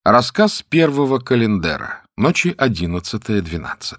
Рассказ первого календера. Ночи 11-12.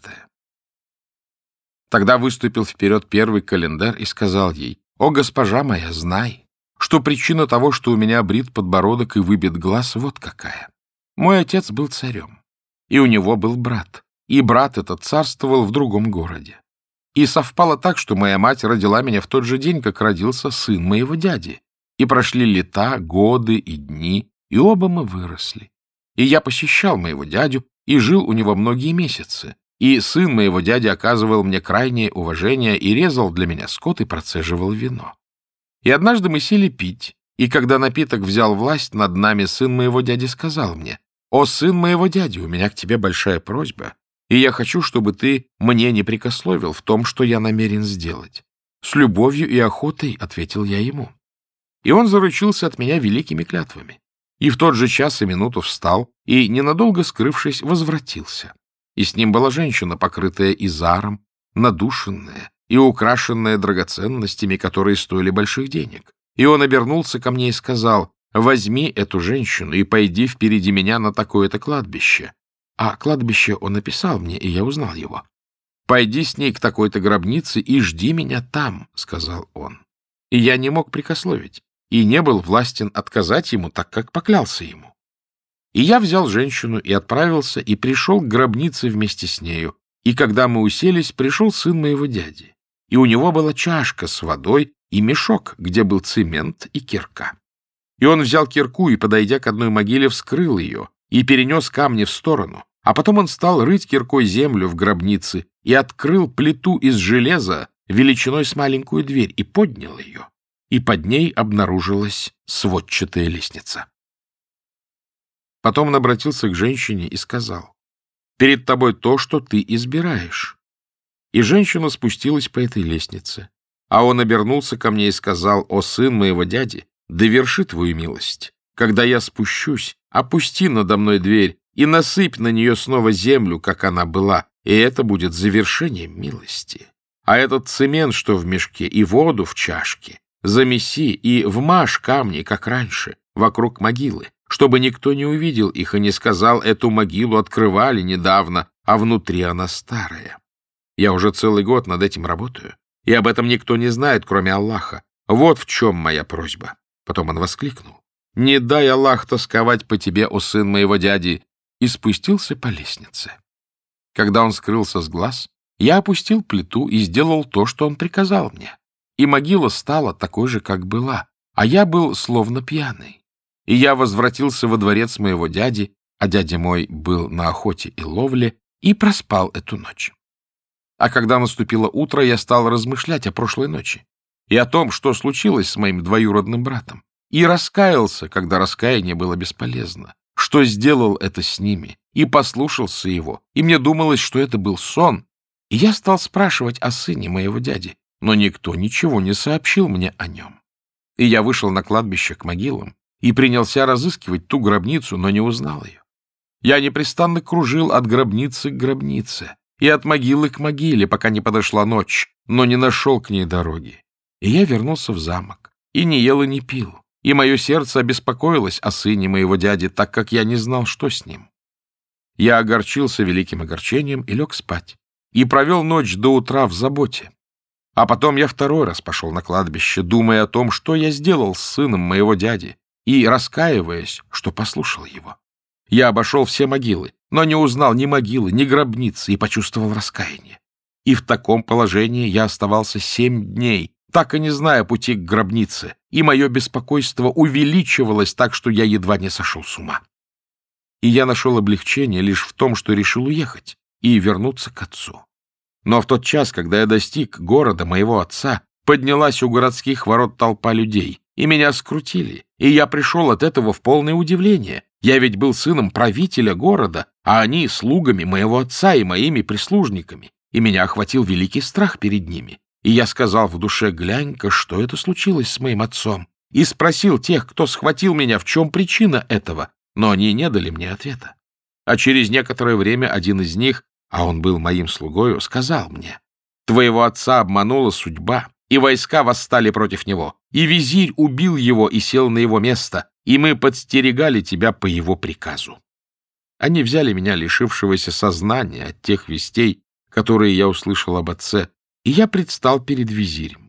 Тогда выступил вперед первый календер и сказал ей: «О, госпожа моя, знай, что причина того, что у меня брит подбородок и выбит глаз, вот какая. Мой отец был царем, и у него был брат, и брат этот царствовал в другом городе. И совпало так, что моя мать родила меня в тот же день, как родился сын моего дяди. И прошли лета, годы и дни, и оба мы выросли. И я посещал моего дядю и жил у него многие месяцы. И сын моего дяди оказывал мне крайнее уважение и резал для меня скот и процеживал вино. И однажды мы сели пить, и когда напиток взял власть над нами, сын моего дяди сказал мне: «О, сын моего дяди, у меня к тебе большая просьба, и я хочу, чтобы ты мне не прекословил в том, что я намерен сделать». «С любовью и охотой», — ответил я ему. И он заручился от меня великими клятвами. И в тот же час и минуту встал, и, ненадолго скрывшись, возвратился. И с ним была женщина, покрытая изаром, надушенная и украшенная драгоценностями, которые стоили больших денег. И он обернулся ко мне и сказал: «Возьми эту женщину и пойди впереди меня на такое-то кладбище». А кладбище он описал мне, и я узнал его. «Пойди с ней к такой-то гробнице и жди меня там», — сказал он. И я не мог прекословить, и не был властен отказать ему, так как поклялся ему. И я взял женщину и отправился, и пришел к гробнице вместе с нею. И когда мы уселись, пришел сын моего дяди. И у него была чашка с водой и мешок, где был цемент и кирка. И он взял кирку и, подойдя к одной могиле, вскрыл ее и перенес камни в сторону. А потом он стал рыть киркой землю в гробнице и открыл плиту из железа величиной с маленькую дверь и поднял ее. И под ней обнаружилась сводчатая лестница. Потом он обратился к женщине и сказал: «Перед тобой то, что ты избираешь». И женщина спустилась по этой лестнице. А он обернулся ко мне и сказал: «О, сын моего дяди, доверши твою милость. Когда я спущусь, опусти надо мной дверь и насыпь на нее снова землю, как она была, и это будет завершением милости. А этот цемент, что в мешке, и воду в чашке, замеси и вмажь камни, как раньше, вокруг могилы, чтобы никто не увидел их и не сказал: эту могилу открывали недавно, а внутри она старая. Я уже целый год над этим работаю, и об этом никто не знает, кроме Аллаха. Вот в чем моя просьба». Потом он воскликнул: «Не дай Аллах тосковать по тебе, о сын моего дяди!» и спустился по лестнице. Когда он скрылся с глаз, я опустил плиту и сделал то, что он приказал мне. И могила стала такой же, как была, а я был словно пьяный. И я возвратился во дворец моего дяди, а дядя мой был на охоте и ловле, и проспал эту ночь. А когда наступило утро, я стал размышлять о прошлой ночи и о том, что случилось с моим двоюродным братом, и раскаялся, когда раскаяние было бесполезно, что сделал это с ними, и послушался его, и мне думалось, что это был сон. И я стал спрашивать о сыне моего дяди, но никто ничего не сообщил мне о нем. И я вышел на кладбище к могилам и принялся разыскивать ту гробницу, но не узнал ее. Я непрестанно кружил от гробницы к гробнице и от могилы к могиле, пока не подошла ночь, но не нашел к ней дороги. И я вернулся в замок, и не ел и не пил, и мое сердце обеспокоилось о сыне моего дяди, так как я не знал, что с ним. Я огорчился великим огорчением и лег спать, и провел ночь до утра в заботе. А потом я второй раз пошел на кладбище, думая о том, что я сделал с сыном моего дяди, и раскаиваясь, что послушал его. Я обошел все могилы, но не узнал ни могилы, ни гробницы, и почувствовал раскаяние. И в таком положении я оставался 7 дней, так и не зная пути к гробнице, и мое беспокойство увеличивалось так, что я едва не сошел с ума. И я нашел облегчение лишь в том, что решил уехать и вернуться к отцу. Но в тот час, когда я достиг города моего отца, поднялась у городских ворот толпа людей, и меня скрутили, и я пришел от этого в полное удивление. Я ведь был сыном правителя города, а они слугами моего отца и моими прислужниками, и меня охватил великий страх перед ними. И я сказал в душе: глянь-ка, что это случилось с моим отцом, и спросил тех, кто схватил меня, в чем причина этого, но они не дали мне ответа. А через некоторое время один из них, а он был моим слугою, сказал мне: твоего отца обманула судьба, и войска восстали против него, и визирь убил его и сел на его место, и мы подстерегали тебя по его приказу. Они взяли меня, лишившегося сознания, от тех вестей, которые я услышал об отце, и я предстал перед визирем.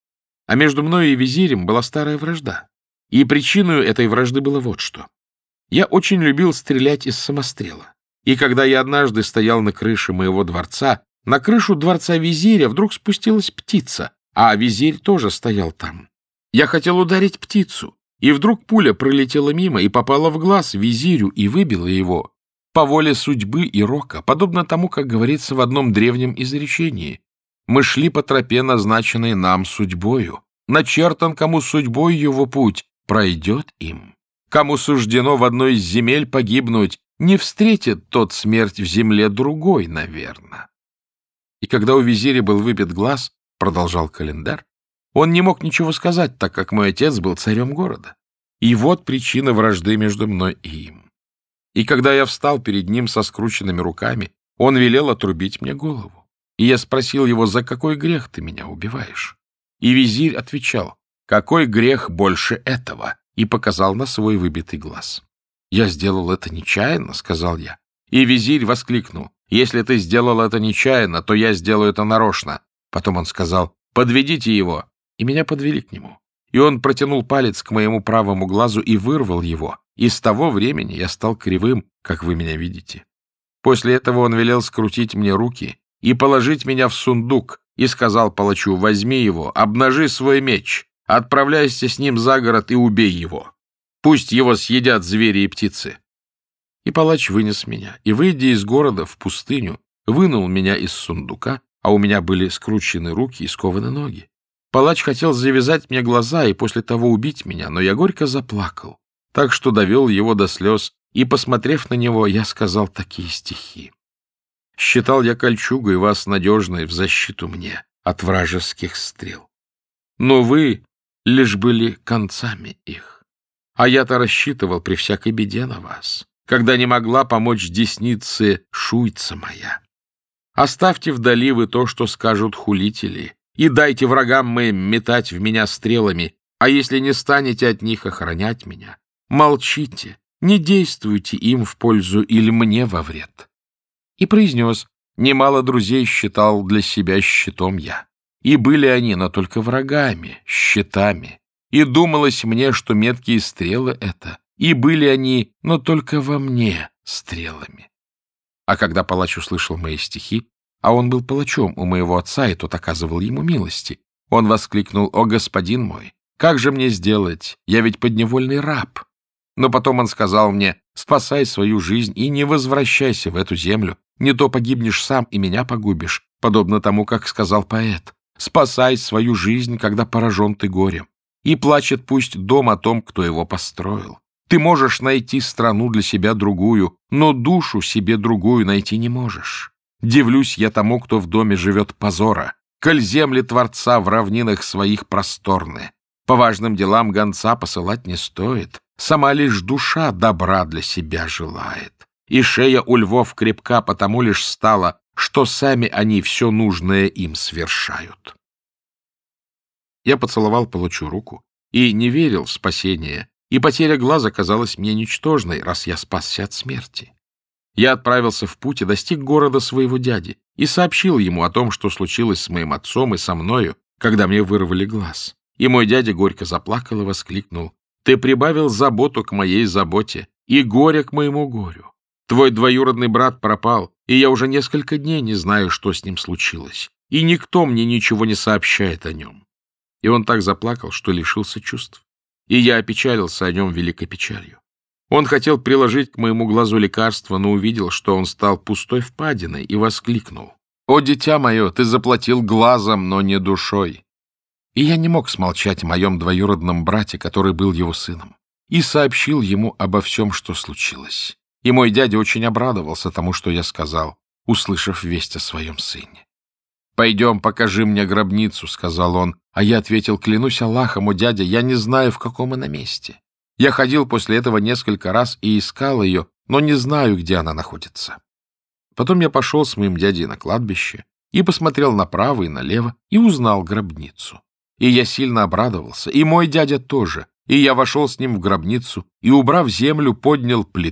А между мною и визирем была старая вражда, и причиной этой вражды было вот что. Я очень любил стрелять из самострела, и когда я однажды стоял на крыше моего дворца, на крышу дворца визиря вдруг спустилась птица, а визирь тоже стоял там. Я хотел ударить птицу, и вдруг пуля пролетела мимо и попала в глаз визирю и выбила его по воле судьбы и рока, подобно тому, как говорится в одном древнем изречении. Мы шли по тропе, назначенной нам судьбою. Начертан, кому судьбой его путь, пройдет им. Кому суждено в одной из земель погибнуть, не встретит тот смерть в земле другой, наверно. И когда у визиря был выбит глаз, продолжал календарь, он не мог ничего сказать, так как мой отец был царем города. И вот причина вражды между мной и им. И когда я встал перед ним со скрученными руками, он велел отрубить мне голову. И я спросил его, за какой грех ты меня убиваешь? И визирь отвечал, какой грех больше этого? И показал на свой выбитый глаз. Я сделал это нечаянно, сказал я. И визирь воскликнул, если ты сделал это нечаянно, то я сделаю это нарочно. Потом он сказал, подведите его. И меня подвели к нему. И он протянул палец к моему правому глазу и вырвал его. И с того времени я стал кривым, как вы меня видите. После этого он велел скрутить мне руки и положить меня в сундук, и сказал палачу, возьми его, обнажи свой меч, отправляйся с ним за город и убей его. Пусть его съедят звери и птицы. И палач вынес меня, и, выйдя из города в пустыню, вынул меня из сундука, а у меня были скручены руки и скованы ноги. Палач хотел завязать мне глаза и после того убить меня, но я горько заплакал, так что довел его до слез, и, посмотрев на него, я сказал такие стихи. Считал я кольчугой вас надежной в защиту мне от вражеских стрел. Но вы лишь были концами их, а я-то рассчитывал при всякой беде на вас, когда не могла помочь деснице шуйца моя. Оставьте вдали вы то, что скажут хулители, и дайте врагам моим метать в меня стрелами, а если не станете от них охранять меня, молчите, не действуйте им в пользу или мне во вред. И произнес, немало друзей считал для себя щитом я, и были они, но только врагами, щитами, и думалось мне, что меткие стрелы это, и были они, но только во мне стрелами. А когда палач услышал мои стихи, а он был палачом у моего отца, и тот оказывал ему милости, он воскликнул, «О, господин мой, как же мне сделать? Я ведь подневольный раб». Но потом он сказал мне, «Спасай свою жизнь и не возвращайся в эту землю, не то погибнешь сам и меня погубишь, подобно тому, как сказал поэт. Спасай свою жизнь, когда поражен ты горем, и плачет пусть дом о том, кто его построил. Ты можешь найти страну для себя другую, но душу себе другую найти не можешь. Дивлюсь я тому, кто в доме живет позора, коль земли Творца в равнинах своих просторны. По важным делам гонца посылать не стоит, сама лишь душа добра для себя желает. И шея у львов крепка потому лишь стала, что сами они все нужное им свершают». Я поцеловал палачу руку и не верил в спасение, и потеря глаза казалась мне ничтожной, раз я спасся от смерти. Я отправился в путь и достиг города своего дяди и сообщил ему о том, что случилось с моим отцом и со мною, когда мне вырвали глаз. И мой дядя горько заплакал и воскликнул, «Ты прибавил заботу к моей заботе и горе к моему горю. Твой двоюродный брат пропал, и я уже несколько дней не знаю, что с ним случилось, и никто мне ничего не сообщает о нем». И он так заплакал, что лишился чувств, и я опечалился о нем великой печалью. Он хотел приложить к моему глазу лекарство, но увидел, что он стал пустой впадиной, и воскликнул, «О, дитя мое, ты заплатил глазом, но не душой». И я не мог смолчать о моем двоюродном брате, который был его сыном, и сообщил ему обо всем, что случилось. И мой дядя очень обрадовался тому, что я сказал, услышав весть о своем сыне. «Пойдем, покажи мне гробницу», — сказал он. А я ответил, «Клянусь Аллахом, о дядя, я не знаю, в каком она месте. Я ходил после этого несколько раз и искал ее, но не знаю, где она находится». Потом я пошел с моим дядей на кладбище и посмотрел направо и налево и узнал гробницу. И я сильно обрадовался, и мой дядя тоже, и я вошел с ним в гробницу и, убрав землю, поднял плиту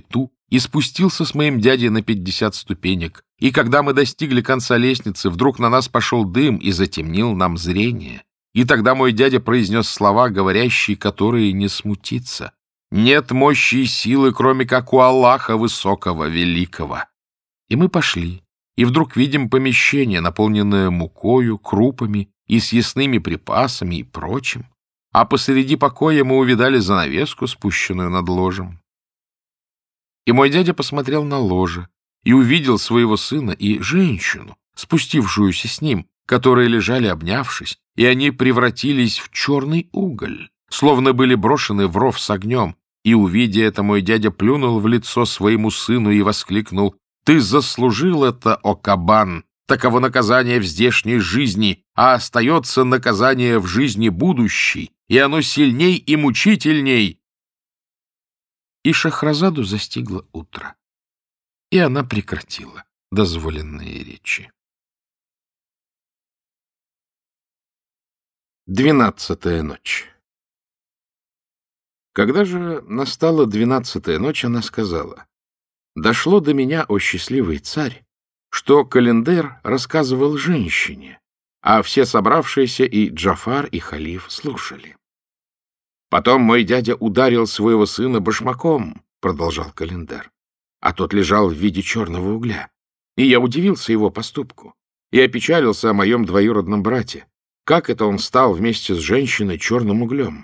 и спустился с моим дядей на 50 ступенек. И когда мы достигли конца лестницы, вдруг на нас пошел дым и затемнил нам зрение. И тогда мой дядя произнес слова, говорящие, которые не смутиться. «Нет мощи и силы, кроме как у Аллаха Высокого, Великого». И мы пошли, и вдруг видим помещение, наполненное мукою, крупами и съестными припасами и прочим. А посреди покоя мы увидали занавеску, спущенную над ложем. И мой дядя посмотрел на ложе и увидел своего сына и женщину, спустившуюся с ним, которые лежали обнявшись, и они превратились в черный уголь, словно были брошены в ров с огнем. И, увидя это, мой дядя плюнул в лицо своему сыну и воскликнул: «Ты заслужил это, о кабан! Таково наказание в здешней жизни, а остается наказание в жизни будущей, и оно сильней и мучительней». И Шахразаду застигло утро, и она прекратила дозволенные речи. 12-я ночь. Когда же настала 12-я ночь, она сказала: «Дошло до меня, о счастливый царь, что Календер рассказывал женщине, а все собравшиеся и Джафар, и халиф слушали. Потом мой дядя ударил своего сына башмаком, — продолжал Календер, — а тот лежал в виде черного угля. И я удивился его поступку и опечалился о моем двоюродном брате. Как это он стал вместе с женщиной черным углем?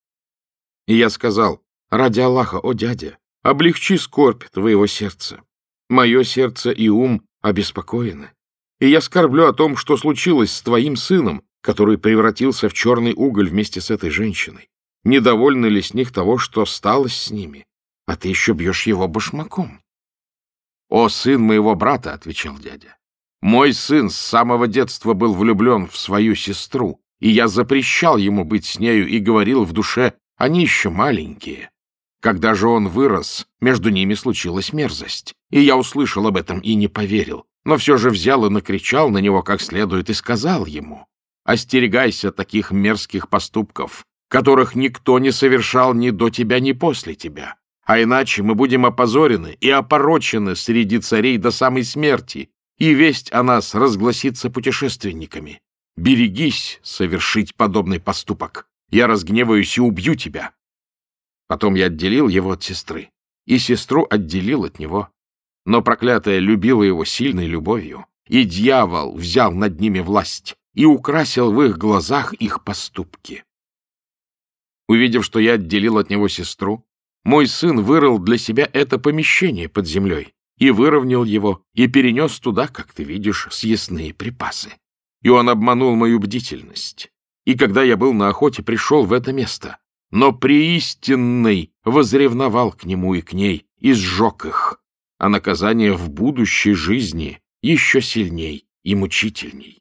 И я сказал: ради Аллаха, о дядя, облегчи скорбь твоего сердца. Мое сердце и ум обеспокоены, и я скорблю о том, что случилось с твоим сыном, который превратился в черный уголь вместе с этой женщиной. Недовольны ли с них того, что сталось с ними? А ты еще бьешь его башмаком. — О, сын моего брата, — отвечал дядя, — мой сын с самого детства был влюблен в свою сестру, и я запрещал ему быть с нею и говорил в душе: они еще маленькие. Когда же он вырос, между ними случилась мерзость, и я услышал об этом и не поверил, но все же взял и накричал на него как следует и сказал ему: остерегайся таких мерзких поступков, которых никто не совершал ни до тебя, ни после тебя, а иначе мы будем опозорены и опорочены среди царей до самой смерти, и весть о нас разгласится путешественниками. Берегись совершить подобный поступок. Я разгневаюсь и убью тебя. Потом я отделил его от сестры, и сестру отделил от него. Но проклятая любила его сильной любовью, и дьявол взял над ними власть и украсил в их глазах их поступки. Увидев, что я отделил от него сестру, мой сын вырыл для себя это помещение под землей и выровнял его, и перенес туда, как ты видишь, съестные припасы. И он обманул мою бдительность. И когда я был на охоте, пришел в это место, но преистинный возревновал к нему и к ней, и сжег их, а наказание в будущей жизни еще сильней и мучительней.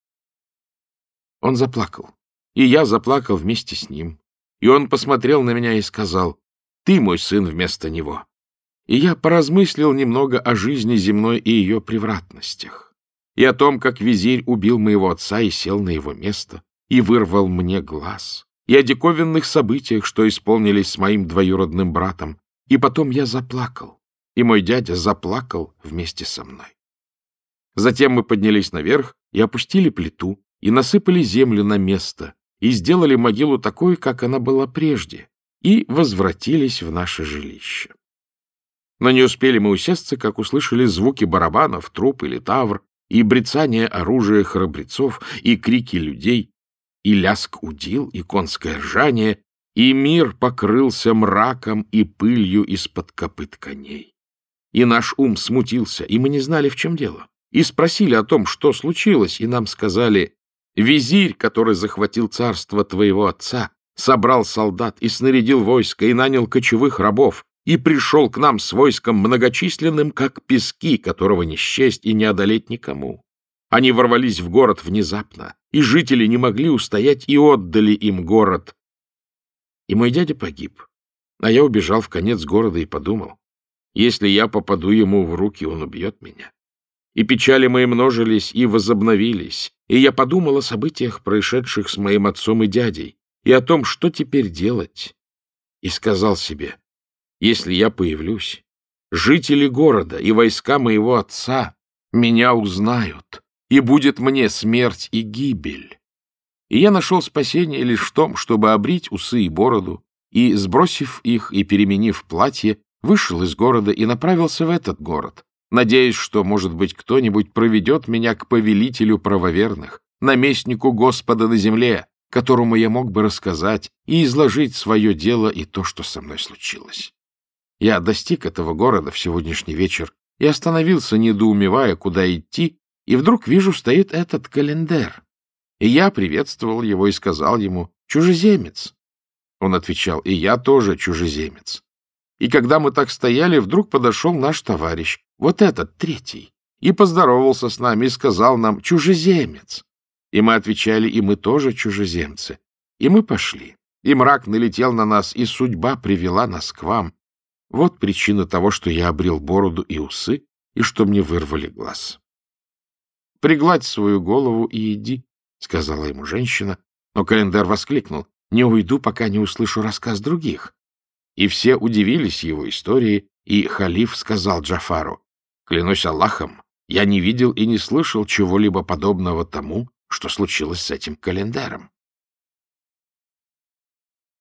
Он заплакал, и я заплакал вместе с ним, и он посмотрел на меня и сказал: «Ты мой сын вместо него». И я поразмыслил немного о жизни земной и ее превратностях, и о том, как визирь убил моего отца и сел на его место, и вырвал мне глаз, и о диковинных событиях, что исполнились с моим двоюродным братом. И потом я заплакал, и мой дядя заплакал вместе со мной. Затем мы поднялись наверх и опустили плиту, и насыпали землю на место, и сделали могилу такой, как она была прежде, и возвратились в наше жилище. Но не успели мы усесться, как услышали звуки барабанов, труб или тавр, и брецание оружия храбрецов, и крики людей, и лязг удил, и конское ржание, и мир покрылся мраком и пылью из-под копыт коней. И наш ум смутился, и мы не знали, в чем дело, и спросили о том, что случилось, и нам сказали: визирь, который захватил царство твоего отца, собрал солдат и снарядил войско, и нанял кочевых рабов, и пришел к нам с войском многочисленным, как пески, которого не счесть и не одолеть никому. Они ворвались в город внезапно, и жители не могли устоять и отдали им город. И мой дядя погиб, а я убежал в конец города и подумал: если я попаду ему в руки, он убьет меня. И печали мои множились и возобновились, и я подумал о событиях, происшедших с моим отцом и дядей, и о том, что теперь делать, и сказал себе: если я появлюсь, жители города и войска моего отца меня узнают, и будет мне смерть и гибель. И я нашел спасение лишь в том, чтобы обрить усы и бороду, и, сбросив их и переменив платье, вышел из города и направился в этот город, надеясь, что, может быть, кто-нибудь проведет меня к повелителю правоверных, наместнику Господа на земле, которому я мог бы рассказать и изложить свое дело и то, что со мной случилось. Я достиг этого города в сегодняшний вечер и остановился, недоумевая, куда идти, и вдруг вижу, стоит этот календарь. И я приветствовал его и сказал ему: «Чужеземец». Он отвечал: «И я тоже чужеземец». И когда мы так стояли, вдруг подошел наш товарищ, вот этот, третий, и поздоровался с нами и сказал нам: «Чужеземец». И мы отвечали: «И мы тоже чужеземцы». И мы пошли, и мрак налетел на нас, и судьба привела нас к вам. Вот причина того, что я обрел бороду и усы, и что мне вырвали глаз. «Пригладь свою голову и иди», — сказала ему женщина, но календарь воскликнул: «Не уйду, пока не услышу рассказ других». И все удивились его истории, и халиф сказал Джафару: «Клянусь Аллахом, я не видел и не слышал чего-либо подобного тому, что случилось с этим календарем».